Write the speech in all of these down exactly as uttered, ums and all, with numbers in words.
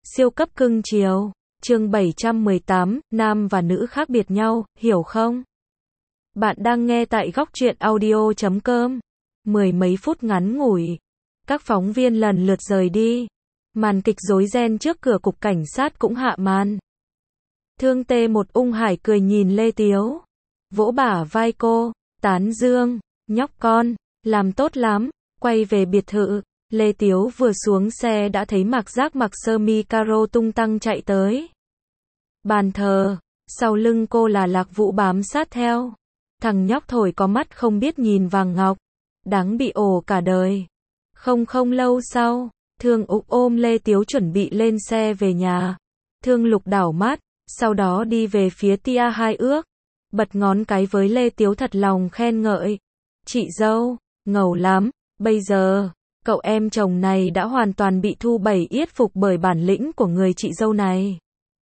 Siêu cấp cưng chiều. Chương bảy trăm mười tám, nam và nữ khác biệt nhau, hiểu không? Bạn đang nghe tại góc truyện audio chấm com. Mười mấy phút ngắn ngủi. Các phóng viên lần lượt rời đi. Màn kịch rối ren trước cửa cục cảnh sát cũng hạ màn. Thương Tê một ung hải cười nhìn Lê Tiếu. Vỗ bả vai cô, tán dương, nhóc con, làm tốt lắm. Quay về biệt thự, Lê Tiếu vừa xuống xe đã thấy Mạc Giác mặc sơ mi caro tung tăng chạy tới. Bàn thờ, sau lưng cô là Lạc Vũ bám sát theo. Thằng nhóc thổi có mắt không biết nhìn vàng ngọc, đáng bị ổ cả đời. Không không lâu sau, Thương Úc ôm Lê Tiếu chuẩn bị lên xe về nhà. Thương Lục đảo mắt, sau đó đi về phía Tia Hai Ước, bật ngón cái với Lê Tiếu thật lòng khen ngợi. Chị dâu, ngầu lắm, bây giờ, cậu em chồng này đã hoàn toàn bị thu bẩy yết phục bởi bản lĩnh của người chị dâu này.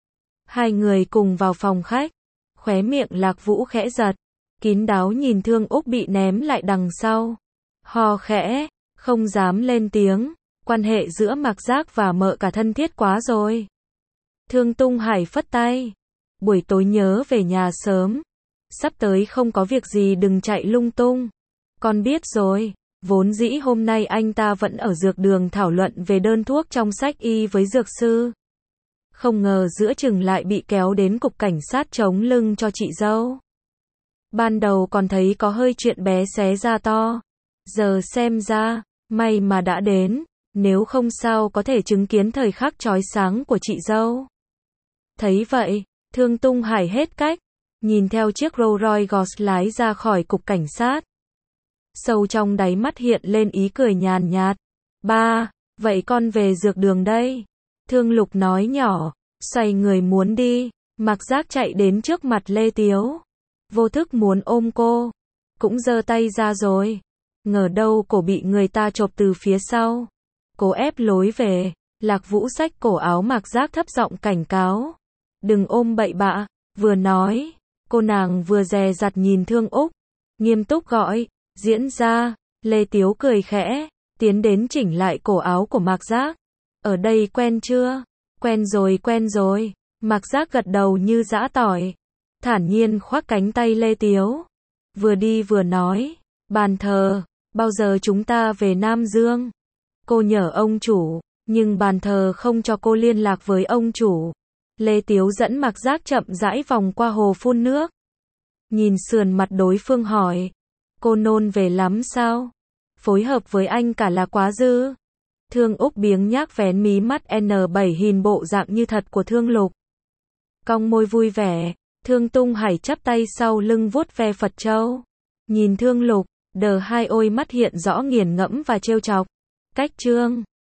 Hai người cùng vào phòng khách, khóe miệng Lạc Vũ khẽ giật, kín đáo nhìn Thương Úc bị ném lại đằng sau. Ho khẽ, không dám lên tiếng, quan hệ giữa Mạc Giác và mợ cả thân thiết quá rồi. Thương Tung Hải phất tay, buổi tối nhớ về nhà sớm, sắp tới không có việc gì đừng chạy lung tung. Con biết rồi. Vốn dĩ hôm nay anh ta vẫn ở dược đường thảo luận về đơn thuốc trong sách y với dược sư. Không ngờ giữa chừng lại bị kéo đến cục cảnh sát chống lưng cho chị dâu. Ban đầu còn thấy có hơi chuyện bé xé ra to. Giờ xem ra, may mà đã đến, nếu không sao có thể chứng kiến thời khắc chói sáng của chị dâu. Thấy vậy, Thương Tung Hải hết cách, nhìn theo chiếc Rolls Royce Ghost lái ra khỏi cục cảnh sát. Sâu trong đáy mắt hiện lên ý cười nhàn nhạt. Ba, vậy con về dược đường đây. Thương Lục nói nhỏ, xoay người muốn đi. Mạc Giác chạy đến trước mặt Lê Tiếu. Vô thức muốn ôm cô. Cũng giơ tay ra rồi. Ngờ đâu cổ bị người ta chộp từ phía sau. Cố ép lối về. Lạc Vũ xách cổ áo Mạc Giác thấp giọng cảnh cáo. Đừng ôm bậy bạ. Vừa nói, cô nàng vừa dè dặt nhìn Thương Úc. Nghiêm túc gọi. Diễn ra, Lê Tiếu cười khẽ, tiến đến chỉnh lại cổ áo của Mạc Giác. Ở đây quen chưa? Quen rồi quen rồi. Mạc Giác gật đầu như giã tỏi. Thản nhiên khoác cánh tay Lê Tiếu. Vừa đi vừa nói, bàn thờ, bao giờ chúng ta về Nam Dương? Cô nhờ ông chủ, nhưng bàn thờ không cho cô liên lạc với ông chủ. Lê Tiếu dẫn Mạc Giác chậm rãi vòng qua hồ phun nước. Nhìn sườn mặt đối phương hỏi. Cô nôn về lắm sao? Phối hợp với anh cả là quá dư. Thương Úc biếng nhác vén mí mắt N bảy hình bộ dạng như thật của Thương Lục. Cong môi vui vẻ, Thương Tung Hải chắp tay sau lưng vuốt ve Phật Châu. Nhìn Thương Lục, đờ hai ôi mắt hiện rõ nghiền ngẫm và trêu chọc. Cách chương